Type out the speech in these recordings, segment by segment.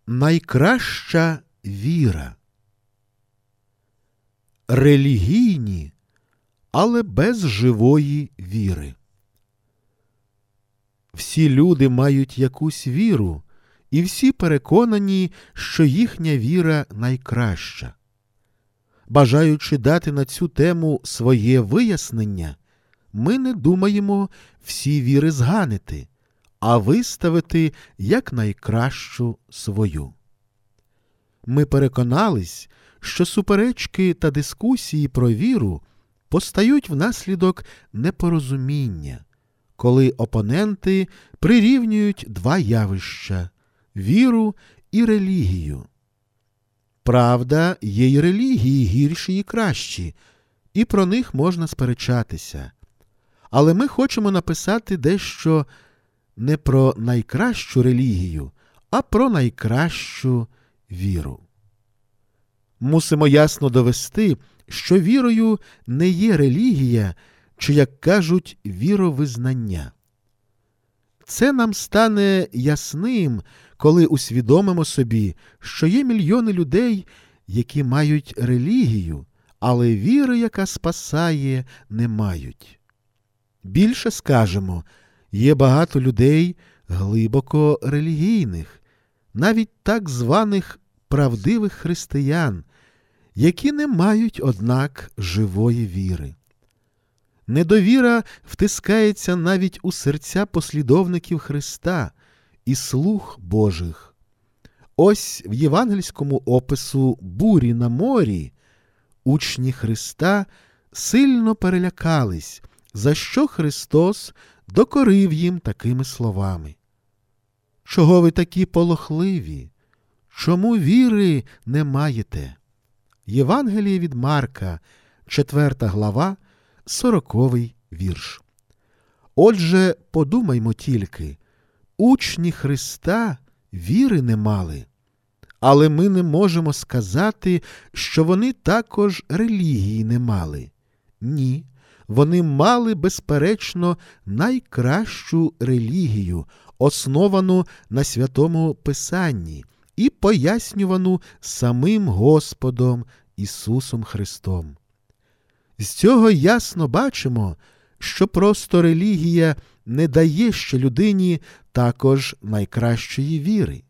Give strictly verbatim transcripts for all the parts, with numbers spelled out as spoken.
Найкраща віра. Релігійні, але без живої віри. Всі люди мають якусь віру, і всі переконані, що їхня віра найкраща. Бажаючи дати на цю тему своє вияснення, ми не думаємо всі віри зганити, а виставити як найкращу свою. Ми переконались, що суперечки та дискусії про віру постають внаслідок непорозуміння, коли опоненти прирівнюють два явища – віру і релігію. Правда, є й релігії гірші і кращі, і про них можна сперечатися. Але ми хочемо написати дещо не про найкращу релігію, а про найкращу віру. Мусимо ясно довести, що вірою не є релігія, чи, як кажуть, віровизнання. Це нам стане ясним, коли усвідомимо собі, що є мільйони людей, які мають релігію, але віри, яка спасає, не мають. Більше скажемо, є багато людей глибоко релігійних, навіть так званих правдивих християн, які не мають, однак, живої віри. Недовіра втискається навіть у серця послідовників Христа і слуг Божих. Ось в євангельському опису бурі на морі учні Христа сильно перелякались, за що Христос докорив їм такими словами: «Чого ви такі полохливі? Чому віри не маєте?» Євангеліє від Марка, четверта глава, сороковий вірш. Отже, подумаймо тільки, учні Христа віри не мали, але ми не можемо сказати, що вони також релігії не мали. Ні, вони мали, безперечно, найкращу релігію, основану на Святому Писанні і пояснювану самим Господом Ісусом Христом. З цього ясно бачимо, що просто релігія не дає ще людині також найкращої віри.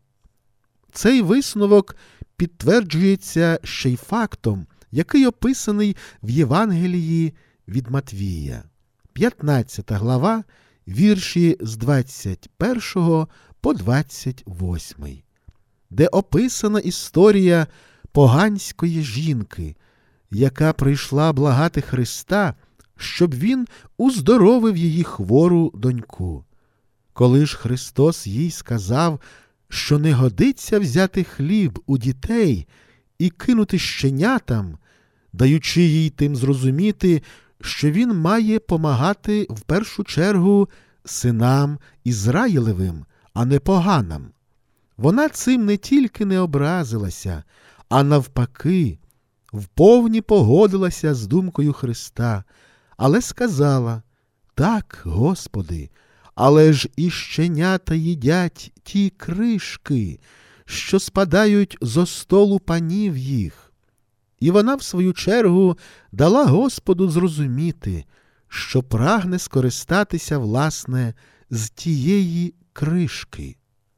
Цей висновок підтверджується ще й фактом, який описаний в Євангелії від Матвія, п'ятнадцята глава, вірші з двадцять першого по двадцять восьмий, де описана історія поганської жінки, яка прийшла благати Христа, щоб він уздоровив її хвору доньку. Коли ж Христос їй сказав, що не годиться взяти хліб у дітей і кинути щенятам, даючи їй тим зрозуміти, що він має помагати в першу чергу синам Ізраїлевим, а не поганам, вона цим не тільки не образилася, а навпаки, вповні погодилася з думкою Христа, але сказала: «Так, Господи, але ж і щенята їдять ті кришки, що спадають зо столу панів їх». І вона, в свою чергу, дала Господу зрозуміти, що прагне скористатися, власне, з тієї кришки.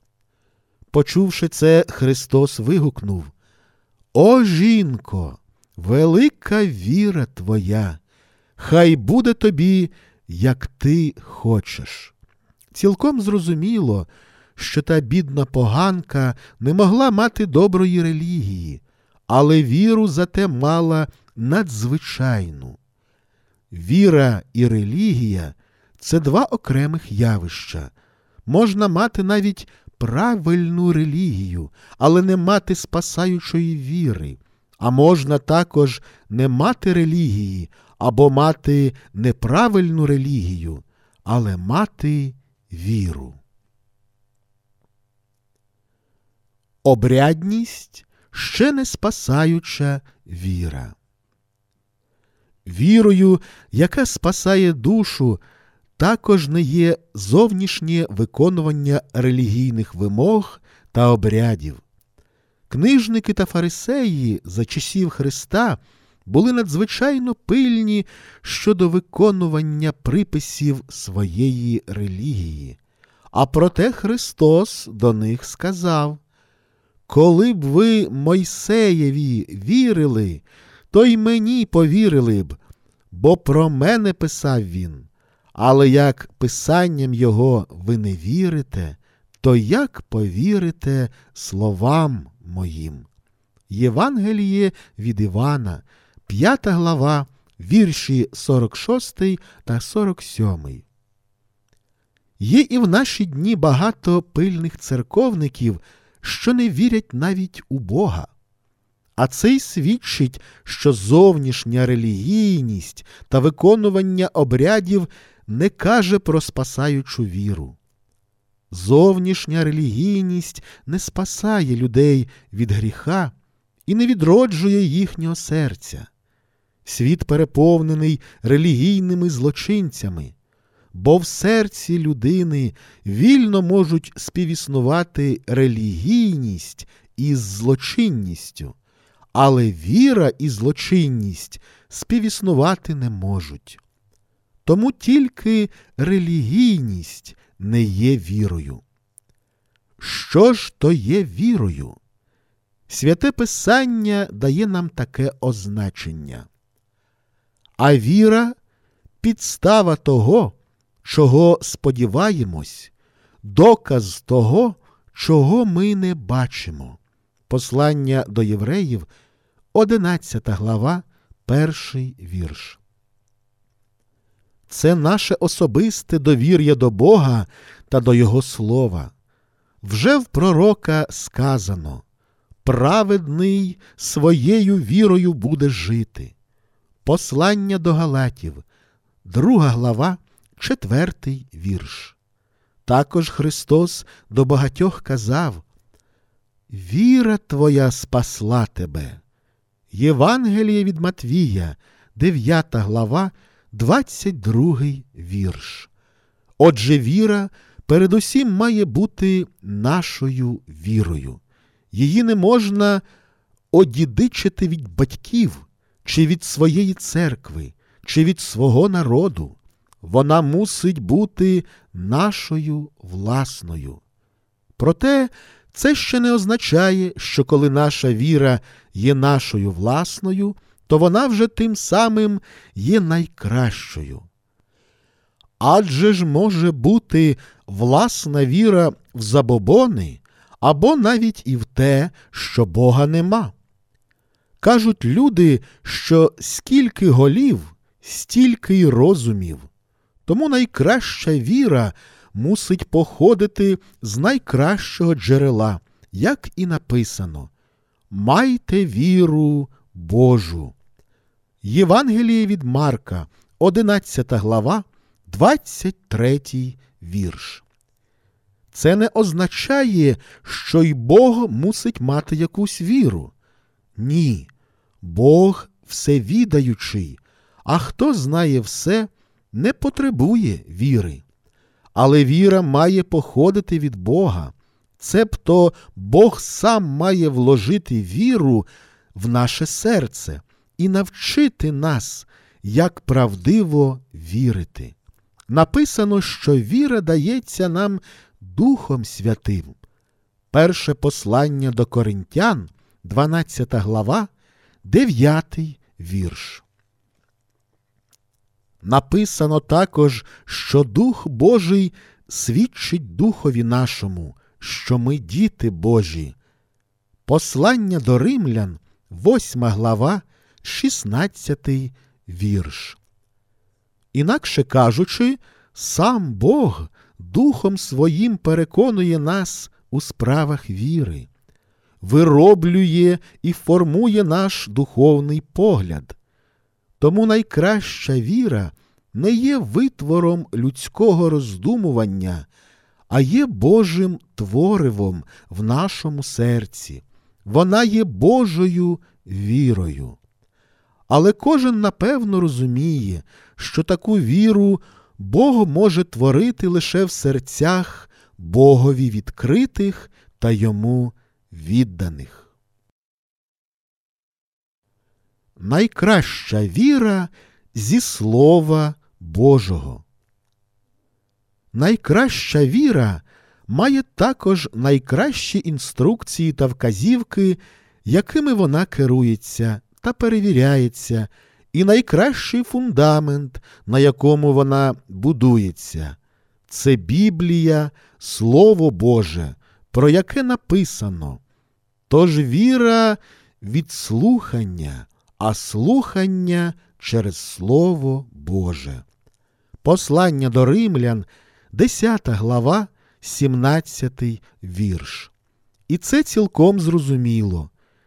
Почувши це, Христос вигукнув: «О, жінко, велика віра твоя! Хай буде тобі, як ти хочеш». Цілком зрозуміло, що та бідна поганка не могла мати доброї релігії, але віру зате мала надзвичайну. Віра і релігія – це два окремих явища. Можна мати навіть правильну релігію, але не мати спасаючої віри. А можна також не мати релігії, або мати неправильну релігію, але мати віру. Обрядність ще не спасаюча віра. Вірою, яка спасає душу, також не є зовнішнє виконування релігійних вимог та обрядів. Книжники та фарисеї за часів Христа були надзвичайно пильні щодо виконування приписів своєї релігії. А проте Христос до них сказав: «Коли б ви Мойсеєві вірили, то й мені повірили б, бо про мене писав він. Але як писанням його ви не вірите, то як повірите словам моїм?» Євангеліє від Івана, п'ята глава, вірші сорок шостий та сорок сьомий. Є і в наші дні багато пильних церковників, що не вірять навіть у Бога. А це й свідчить, що зовнішня релігійність та виконування обрядів не каже про спасаючу віру. Зовнішня релігійність не спасає людей від гріха і не відроджує їхнього серця. Світ переповнений релігійними злочинцями, бо в серці людини вільно можуть співіснувати релігійність із злочинністю, але віра і злочинність співіснувати не можуть. Тому тільки релігійність не є вірою. Що ж то є вірою? Святе Писання дає нам таке означення. А віра – підстава того, чого сподіваємось, доказ того, чого ми не бачимо. Послання до Євреїв, одинадцята глава, перший вірш. Це наше особисте довір'я до Бога та до Його Слова. Вже в пророка сказано: «Праведний своєю вірою буде жити». Послання до Галатів, друга глава, четвертий вірш. Також Христос до багатьох казав: «Віра твоя спасла тебе». Євангеліє від Матвія, дев'ята глава, двадцять другий вірш. Отже, віра передусім має бути нашою вірою. Її не можна одідичити від батьків, чи від своєї церкви, чи від свого народу. Вона мусить бути нашою власною. Проте це ще не означає, що коли наша віра є нашою власною, то вона вже тим самим є найкращою. Адже ж може бути власна віра в забобони або навіть і в те, що Бога нема. Кажуть люди, що скільки голів, стільки й розумів. Тому найкраща віра мусить походити з найкращого джерела, як і написано: «Майте віру Божу». Євангеліє від Марка, одинадцята глава, двадцять третій вірш. Це не означає, що й Бог мусить мати якусь віру. Ні, Бог всевідаючий, а хто знає все, не потребує віри. Але віра має походити від Бога. Цебто Бог сам має вложити віру в наше серце і навчити нас, як правдиво вірити. Написано, що віра дається нам Духом Святим. Перше послання до Коринтян, дванадцята глава, дев'ятий вірш. Написано також, що Дух Божий свідчить Духові нашому, що ми діти Божі. Послання до Римлян, восьма глава, шістнадцятий вірш. Інакше кажучи, сам Бог Духом Своїм переконує нас у справах віри, вироблює і формує наш духовний погляд. Тому найкраща віра не є витвором людського роздумування, а є Божим творивом в нашому серці. Вона є Божою вірою. Але кожен, напевно, розуміє, що таку віру Бог може творити лише в серцях Богові відкритих та Йому відданих. найкраща віра зі Слова Божого. Найкраща віра має також найкращі інструкції та вказівки, якими вона керується та перевіряється, і найкращий фундамент, на якому вона будується. Це Біблія, Слово Боже, про яке написано: «Тож віра від слухання, а слухання через Слово Боже». Послання до Римлян, десята глава, сімнадцятий вірш. І це цілком зрозуміло.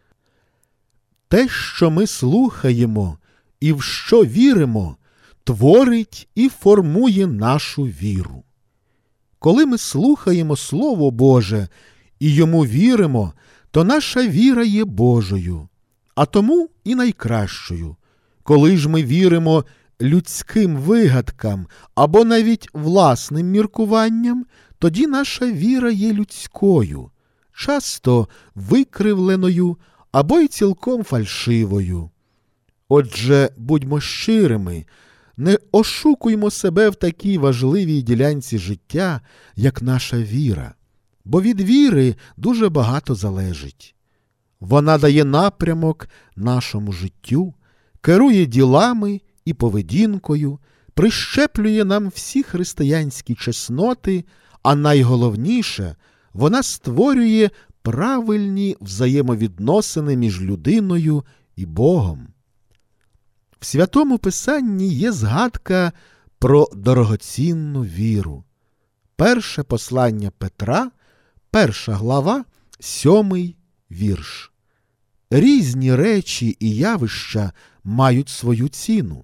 Те, що ми слухаємо і в що віримо, творить і формує нашу віру. Коли ми слухаємо Слово Боже і йому віримо, то наша віра є Божою, а тому і найкращою. Коли ж ми віримо людським вигадкам або навіть власним міркуванням, тоді наша віра є людською, часто викривленою або й цілком фальшивою. Отже, будьмо щирими, не ошукуймо себе в такій важливій ділянці життя, як наша віра, бо від віри дуже багато залежить. Вона дає напрямок нашому життю, керує ділами і поведінкою, прищеплює нам всі християнські чесноти, а найголовніше, вона створює правильні взаємовідносини між людиною і Богом. В Святому Писанні є згадка про дорогоцінну віру. Перше послання Петра, перша глава, сьомий вірш. Різні речі і явища мають свою ціну.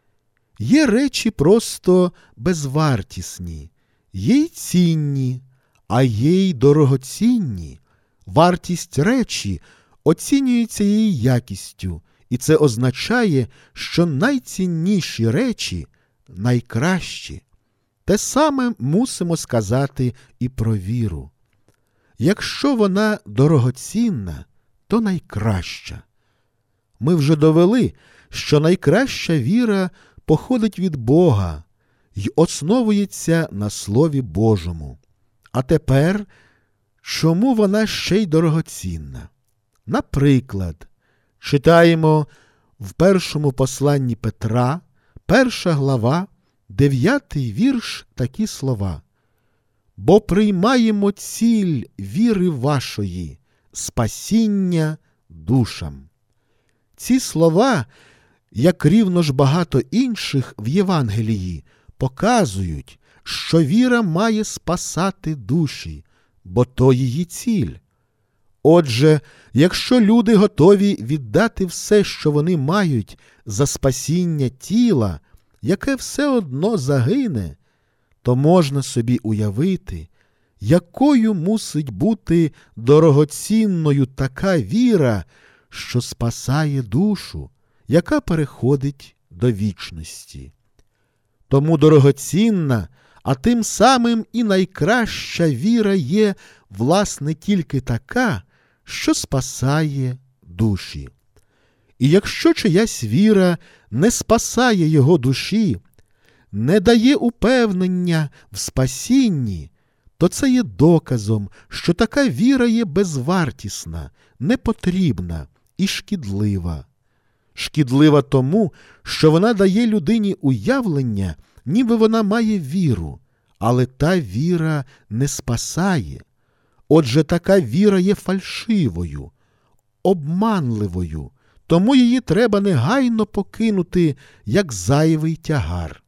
Є речі просто безвартісні, є й цінні, а є й дорогоцінні. Вартість речі оцінюється її якістю, і це означає, що найцінніші речі найкращі. Те саме мусимо сказати і про віру. Якщо вона дорогоцінна, то найкраща. Ми вже довели, що найкраща віра походить від Бога й основується на Слові Божому. А тепер, чому вона ще й дорогоцінна? Наприклад, читаємо в першому посланні Петра, перша глава, дев'ятий вірш, такі слова: «Бо приймаємо ціль віри вашої, спасіння душам». Ці слова, як рівно ж багато інших в Євангелії, показують, що віра має спасати душі, бо то її ціль. Отже, якщо люди готові віддати все, що вони мають, за спасіння тіла, яке все одно загине, то можна собі уявити, якою мусить бути дорогоцінною така віра, що спасає душу, яка переходить до вічності. Тому дорогоцінна, а тим самим і найкраща віра є, власне, тільки така, що спасає душі. І якщо чиясь віра не спасає його душі, не дає упевнення в спасінні, то це є доказом, що така віра є безвартісна, непотрібна і шкідлива. Шкідлива тому, що вона дає людині уявлення, ніби вона має віру, але та віра не спасає. Отже, така віра є фальшивою, обманливою, тому її треба негайно покинути, як зайвий тягар.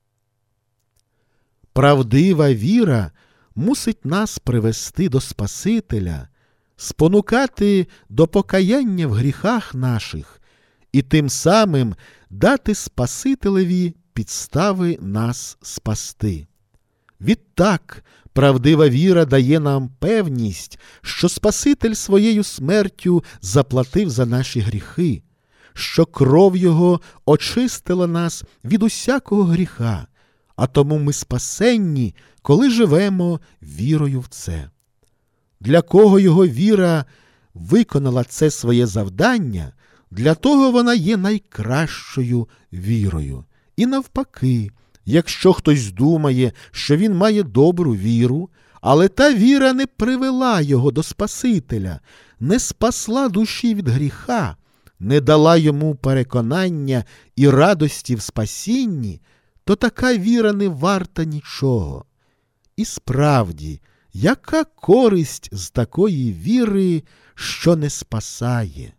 Правдива віра мусить нас привести до Спасителя, спонукати до покаяння в гріхах наших і тим самим дати Спасителеві підстави нас спасти. Відтак, правдива віра дає нам певність, що Спаситель своєю смертю заплатив за наші гріхи, що кров Його очистила нас від усякого гріха, а тому ми спасенні, коли живемо вірою в це. Для кого Його віра виконала це своє завдання, Для того вона є найкращою вірою. І навпаки, якщо хтось думає, що він має добру віру, але та віра не привела його до Спасителя, не спасла душі від гріха, не дала йому переконання і радості в спасінні, то така віра не варта нічого. І справді, яка користь з такої віри, що не спасає?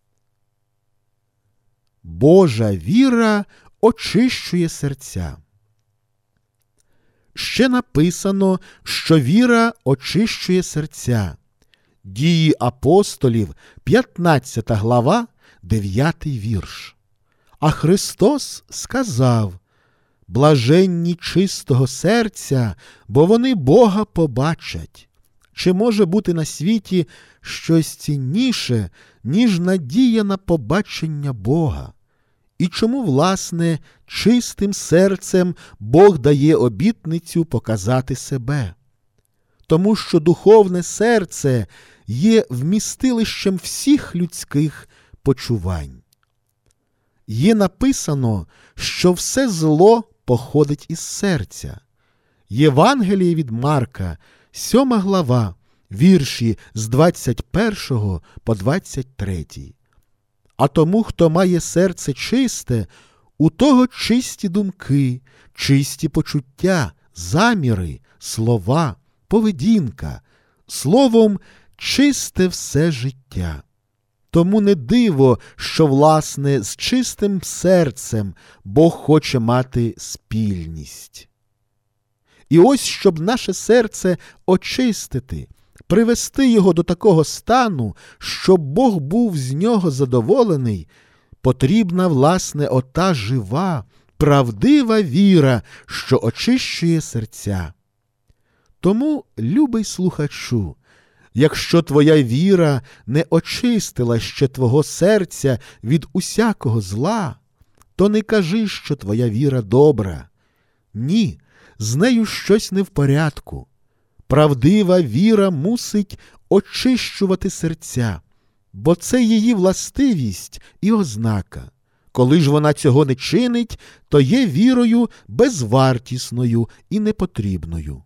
Божа віра очищує серця. Ще написано, що віра очищує серця. Дії апостолів, п'ятнадцята глава, дев'ятий вірш. А Христос сказав: «Блаженні чистого серця, бо вони Бога побачать». Чи може бути на світі щось цінніше, ніж надія на побачення Бога? І чому, власне, чистим серцем Бог дає обітницю показати себе? Тому що духовне серце є вмістилищем всіх людських почувань. Є написано, що все зло походить із серця. Євангеліє від Марка, сьома глава, вірші з двадцять першого по двадцять третій. А тому, хто має серце чисте, у того чисті думки, чисті почуття, заміри, слова, поведінка, словом, чисте все життя. Тому не диво, що, власне, з чистим серцем Бог хоче мати спільність. І ось, щоб наше серце очистити, привести його до такого стану, щоб Бог був з нього задоволений, потрібна, власне, ота жива, правдива віра, що очищує серця. Тому, любий слухачу, якщо твоя віра не очистила ще твого серця від усякого зла, то не кажи, що твоя віра добра. Ні, з нею щось не в порядку. Правдива віра мусить очищувати серця, бо це її властивість і ознака. Коли ж вона цього не чинить, то є вірою безвартісною і непотрібною.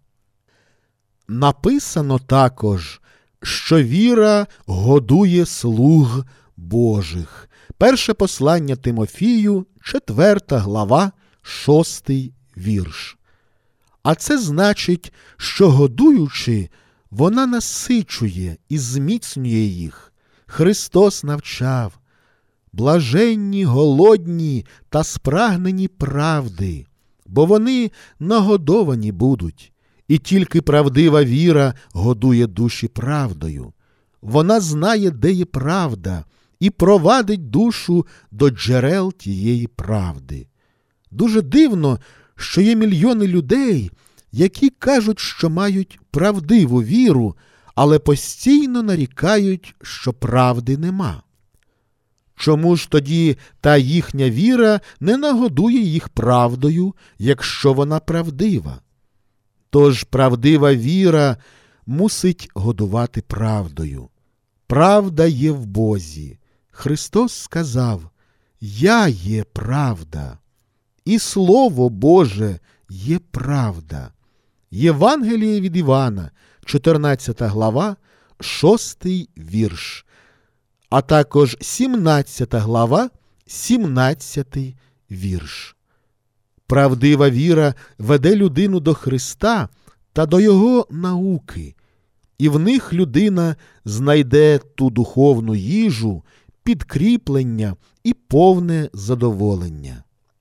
Написано також, що віра годує слуг Божих. Перше послання Тимофію, четверта глава, шостий вірш. А це значить, що годуючи, вона насичує і зміцнює їх. Христос навчав: «Блаженні голодні та спрагнені правди, бо вони нагодовані будуть». І тільки правдива віра годує душі правдою. Вона знає, де є правда, і провадить душу до джерел тієї правди. Дуже дивно, що є мільйони людей, які кажуть, що мають правдиву віру, але постійно нарікають, що правди нема. Чому ж тоді та їхня віра не нагодує їх правдою, якщо вона правдива? Тож правдива віра мусить годувати правдою. Правда є в Бозі. Христос сказав: «Я є правда». І Слово Боже є правда. Євангеліє від Івана, чотирнадцята глава, шостий вірш, а також сімнадцята глава, сімнадцятий вірш. Правдива віра веде людину до Христа та до Його науки, і в них людина знайде ту духовну їжу, підкріплення і повне задоволення.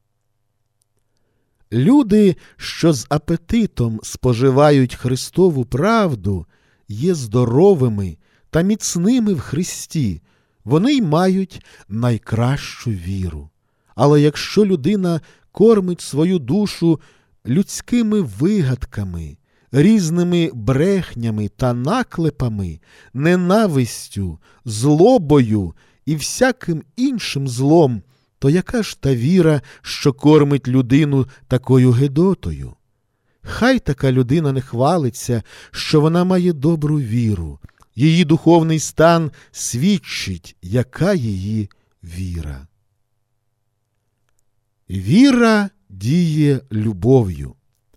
Люди, що з апетитом споживають Христову правду, є здоровими та міцними в Христі, вони й мають найкращу віру. Але якщо людина кормить свою душу людськими вигадками, різними брехнями та наклепами, ненавистю, злобою і всяким іншим злом, то яка ж та віра, що кормить людину такою гидотою? Хай така людина не хвалиться, що вона має добру віру. Її духовний стан свідчить, яка її віра. Віра діє любов'ю.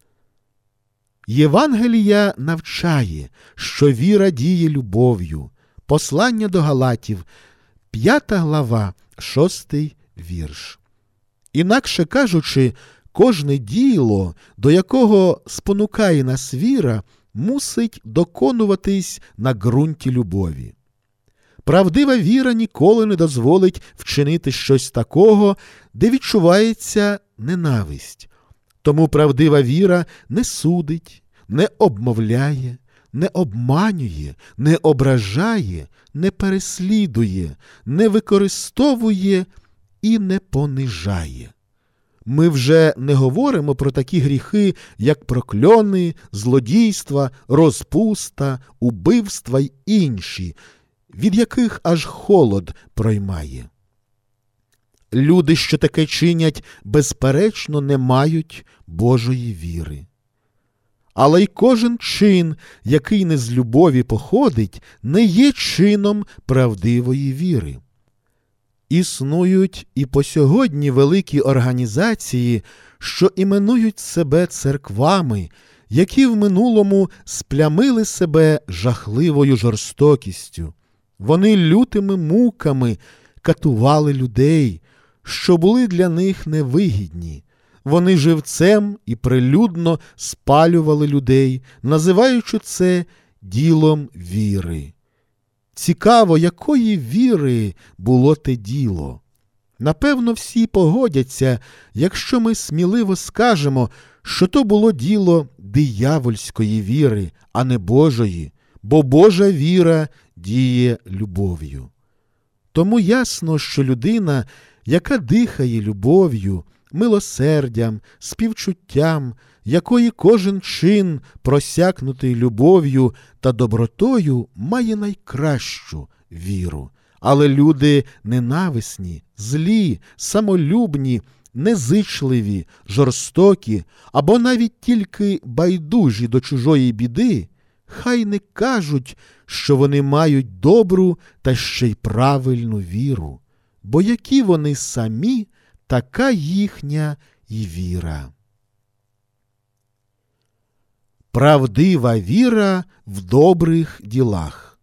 Євангелія навчає, що віра діє любов'ю. Послання до Галатів, п'ята глава, шостий вірш. Інакше кажучи, кожне діло, до якого спонукає нас віра, мусить доконуватись на ґрунті любові. Правдива віра ніколи не дозволить вчинити щось такого, де відчувається ненависть. Тому правдива віра не судить, не обмовляє, не обманює, не ображає, не переслідує, не використовує і не понижає. Ми вже не говоримо про такі гріхи, як прокльони, злодійства, розпуста, убивства й інші, від яких аж холод проймає. Люди, що таке чинять, безперечно, не мають Божої віри. Але й кожен чин, який не з любові походить, не є чином правдивої віри. Існують і по сьогодні великі організації, що іменують себе церквами, які в минулому сплямили себе жахливою жорстокістю. Вони лютими муками катували людей, що були для них невигідні. Вони живцем і прилюдно спалювали людей, називаючи це ділом віри. Цікаво, якої віри було те діло. Напевно, всі погодяться, якщо ми сміливо скажемо, що то було діло диявольської віри, а не Божої, бо Божа віра діє любов'ю. Тому ясно, що людина, яка дихає любов'ю, милосердям, співчуттям, якої кожен чин, просякнутий любов'ю та добротою, має найкращу віру. Але люди ненависні, злі, самолюбні, незичливі, жорстокі або навіть тільки байдужі до чужої біди, хай не кажуть, що вони мають добру та ще й правильну віру, бо які вони самі, така їхня і віра. Правдива віра в добрих ділах.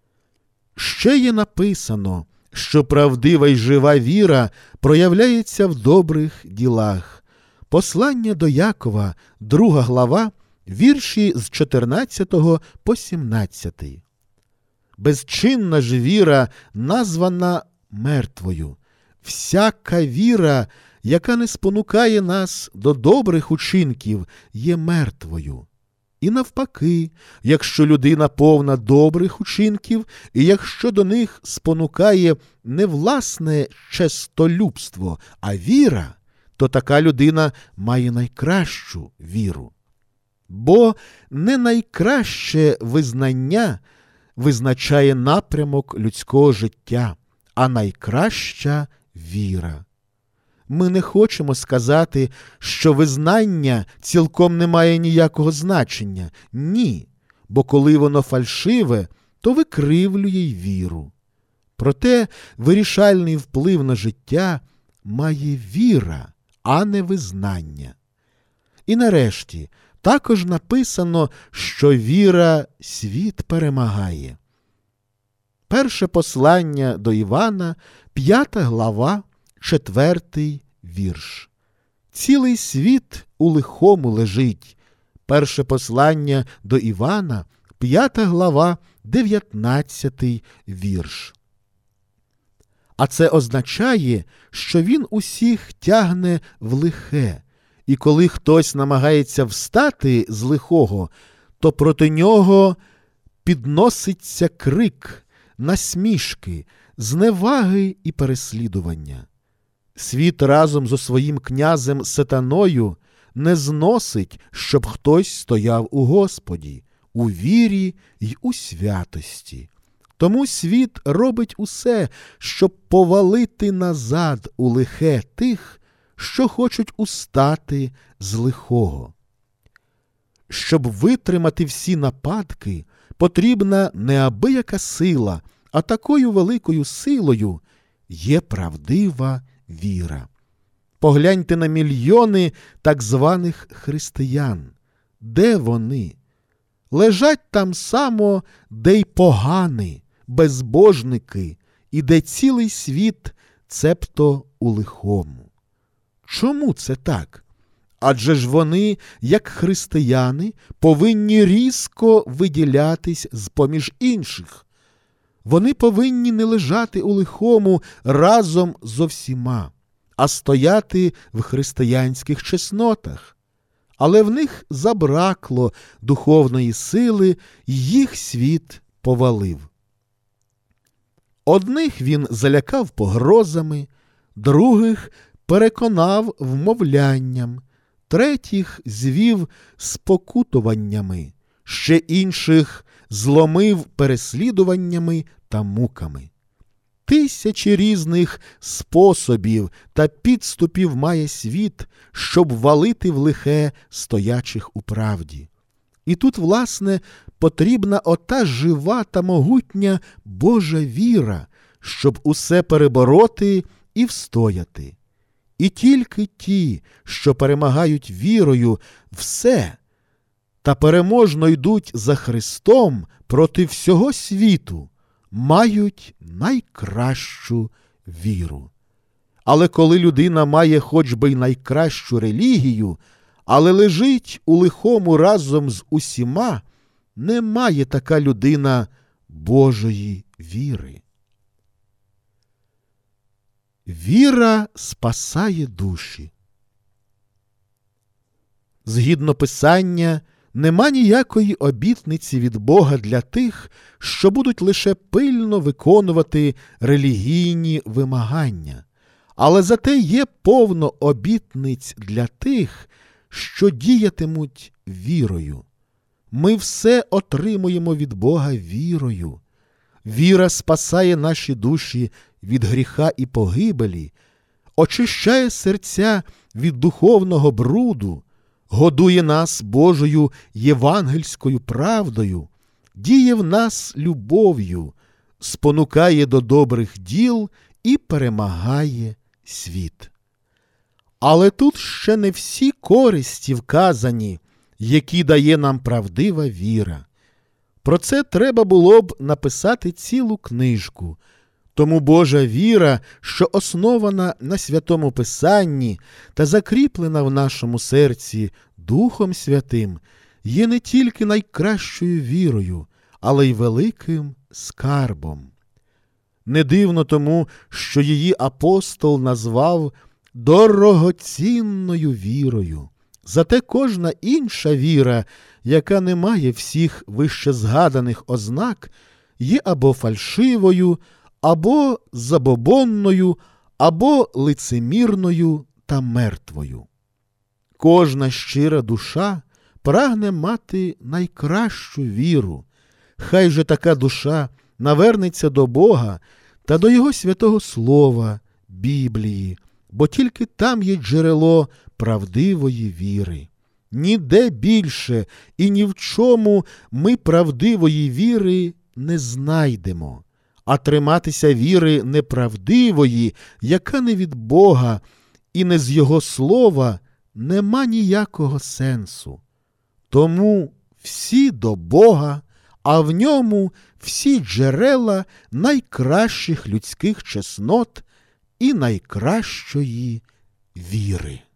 Ще є написано, що правдива й жива віра проявляється в добрих ділах. Послання до Якова, друга глава, вірші з чотирнадцятого по сімнадцятий. Безчинна ж віра названа мертвою. Всяка віра, яка не спонукає нас до добрих учинків, є мертвою. І навпаки, якщо людина повна добрих учинків, і якщо до них спонукає не власне честолюбство, а віра, то така людина має найкращу віру. Бо не найкраще визнання визначає напрямок людського життя, а найкраща віра. Ми не хочемо сказати, що визнання цілком не має ніякого значення. Ні, бо коли воно фальшиве, то викривлює й віру. Проте вирішальний вплив на життя має віра, а не визнання. І нарешті, також написано, що віра світ перемагає. Перше послання до Івана, п'ята глава, четвертий вірш. Цілий світ у лихому лежить. Перше послання до Івана, п'ята глава, дев'ятнадцятий вірш. А це означає, що він усіх тягне в лихе. І коли хтось намагається встати з лихого, то проти нього підноситься крик, насмішки, зневаги і переслідування. Світ разом зо своїм князем Сатаною не зносить, щоб хтось стояв у Господі, у вірі й у святості. Тому світ робить усе, щоб повалити назад у лихе тих, що хочуть устати з лихого. Щоб витримати всі нападки, потрібна неабияка сила, а такою великою силою є правдива віра. Погляньте на мільйони так званих християн. Де вони? Лежать там само, де й погани, безбожники, і де цілий світ, цебто у лихому. Чому це так? Адже ж вони, як християни, повинні різко виділятись з-поміж інших. Вони повинні не лежати у лихому разом зо всіма, а стояти в християнських чеснотах. Але в них забракло духовної сили, і їх світ повалив. Одних він залякав погрозами, других переконав вмовлянням, третіх звів спокутуваннями, ще інших зломив переслідуваннями та муками. Тисячі різних способів та підступів має світ, щоб валити в лихе стоячих у правді. І тут, власне, потрібна ота жива та могутня Божа віра, щоб усе перебороти і встояти. І тільки ті, що перемагають вірою все, та переможно йдуть за Христом проти всього світу, мають найкращу віру. Але коли людина має хоч би й найкращу релігію, але лежить у лихому разом з усіма, не має така людина Божої віри. Віра спасає душі. Згідно Писання, нема ніякої обітниці від Бога для тих, що будуть лише пильно виконувати релігійні вимагання. Але зате є повно обітниць для тих, що діятимуть вірою. Ми все отримуємо від Бога вірою. Віра спасає наші душі від гріха і погибелі, очищає серця від духовного бруду, годує нас Божою євангельською правдою, діє в нас любов'ю, спонукає до добрих діл і перемагає світ. Але тут ще не всі користі вказані, які дає нам правдива віра. Про це треба було б написати цілу книжку. Тому Божа віра, що основана на Святому Писанні та закріплена в нашому серці Духом Святим, є не тільки найкращою вірою, але й великим скарбом. Не дивно тому, що її апостол назвав дорогоцінною вірою. Зате кожна інша віра, яка не має всіх вищезгаданих ознак, є або фальшивою, або забобонною, або лицемірною та мертвою. Кожна щира душа прагне мати найкращу віру. Хай же така душа навернеться до Бога та до Його святого Слова, Біблії, бо тільки там є джерело правдивої віри. Ніде більше і ні в чому ми правдивої віри не знайдемо. А триматися віри неправдивої, яка не від Бога і не з Його слова, нема ніякого сенсу. Тому всі до Бога, а в ньому всі джерела найкращих людських чеснот і найкращої віри.